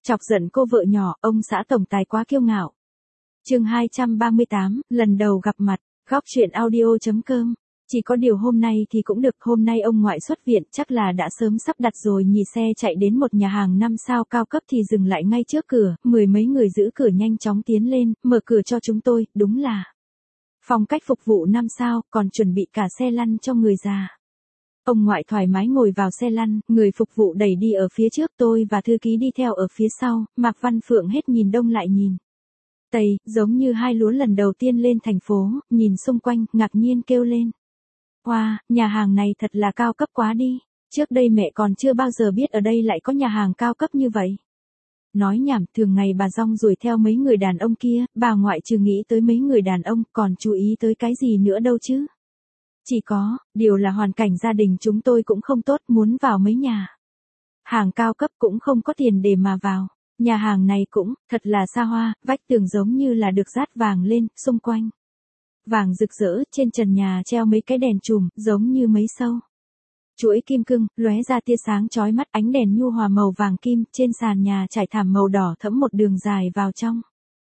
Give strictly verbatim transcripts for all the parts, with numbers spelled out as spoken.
Chọc giận cô vợ nhỏ, ông xã tổng tài quá kiêu ngạo. Chương hai trăm ba mươi tám, lần đầu gặp mặt, góc truyện audio.com. Chỉ có điều hôm nay thì cũng được, hôm nay ông ngoại xuất viện, chắc là đã sớm sắp đặt rồi. Nhì xe chạy đến một nhà hàng năm sao cao cấp thì dừng lại ngay trước cửa, mười mấy người giữ cửa nhanh chóng tiến lên, mở cửa cho chúng tôi, đúng là phong cách phục vụ năm sao, còn chuẩn bị cả xe lăn cho người già. Ông ngoại thoải mái ngồi vào xe lăn, người phục vụ đẩy đi ở phía trước, tôi và thư ký đi theo ở phía sau, Mạc Văn Phượng hết nhìn đông lại nhìn tây, giống như hai lúa lần đầu tiên lên thành phố, nhìn xung quanh, ngạc nhiên kêu lên. Wow, nhà hàng này thật là cao cấp quá đi, trước đây mẹ còn chưa bao giờ biết ở đây lại có nhà hàng cao cấp như vậy. Nói nhảm, thường ngày bà rong ruổi theo mấy người đàn ông kia, bà ngoại trừ nghĩ tới mấy người đàn ông, còn chú ý tới cái gì nữa đâu chứ. Chỉ có, điều là hoàn cảnh gia đình chúng tôi cũng không tốt, muốn vào mấy nhà hàng cao cấp cũng không có tiền để mà vào. Nhà hàng này cũng, thật là xa hoa, vách tường giống như là được dát vàng lên, xung quanh vàng rực rỡ, trên trần nhà treo mấy cái đèn chùm, giống như mấy sâu chuỗi kim cương, lóe ra tia sáng chói mắt, ánh đèn nhu hòa màu vàng kim, trên sàn nhà trải thảm màu đỏ thẫm một đường dài vào trong.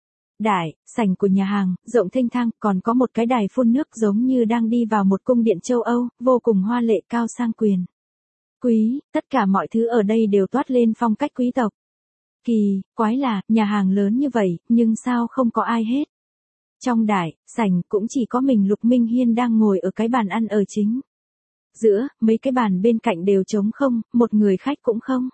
Đại sảnh của nhà hàng, rộng thênh thang, còn có một cái đài phun nước giống như đang đi vào một cung điện châu Âu, vô cùng hoa lệ, cao sang quyền quý, tất cả mọi thứ ở đây đều toát lên phong cách quý tộc. Kỳ quái là, nhà hàng lớn như vậy, nhưng sao không có ai hết. Trong đại sảnh cũng chỉ có mình Lục Minh Hiên đang ngồi ở cái bàn ăn ở chính giữa, mấy cái bàn bên cạnh đều trống không, một người khách cũng không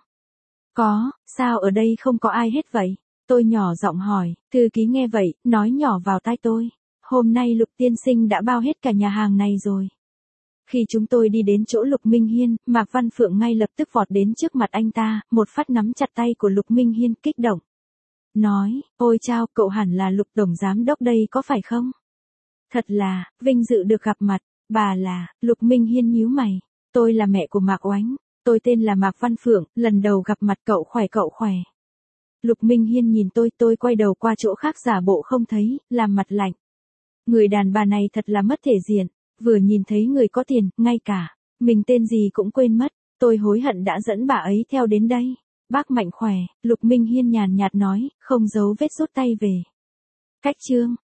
có. Sao ở đây không có ai hết vậy? Tôi nhỏ giọng hỏi, thư ký nghe vậy, nói nhỏ vào tai tôi. Hôm nay Lục tiên sinh đã bao hết cả nhà hàng này rồi. Khi chúng tôi đi đến chỗ Lục Minh Hiên, Mạc Văn Phượng ngay lập tức vọt đến trước mặt anh ta, một phát nắm chặt tay của Lục Minh Hiên, kích động nói, ôi chao, cậu hẳn là Lục tổng giám đốc đây có phải không? Thật là, vinh dự được gặp mặt. Bà là, Lục Minh Hiên nhíu mày. Tôi là mẹ của Mạc Oánh. Tôi tên là Mạc Văn Phượng, lần đầu gặp mặt cậu khỏe cậu khỏe. Lục Minh Hiên nhìn tôi, tôi quay đầu qua chỗ khác giả bộ không thấy, làm mặt lạnh. Người đàn bà này thật là mất thể diện, vừa nhìn thấy người có tiền, ngay cả mình tên gì cũng quên mất. Tôi hối hận đã dẫn bà ấy theo đến đây. Bác Mạnh khỏe, Lục Minh Hiên nhàn nhạt nói, không giấu vết rút tay về. Cách chương,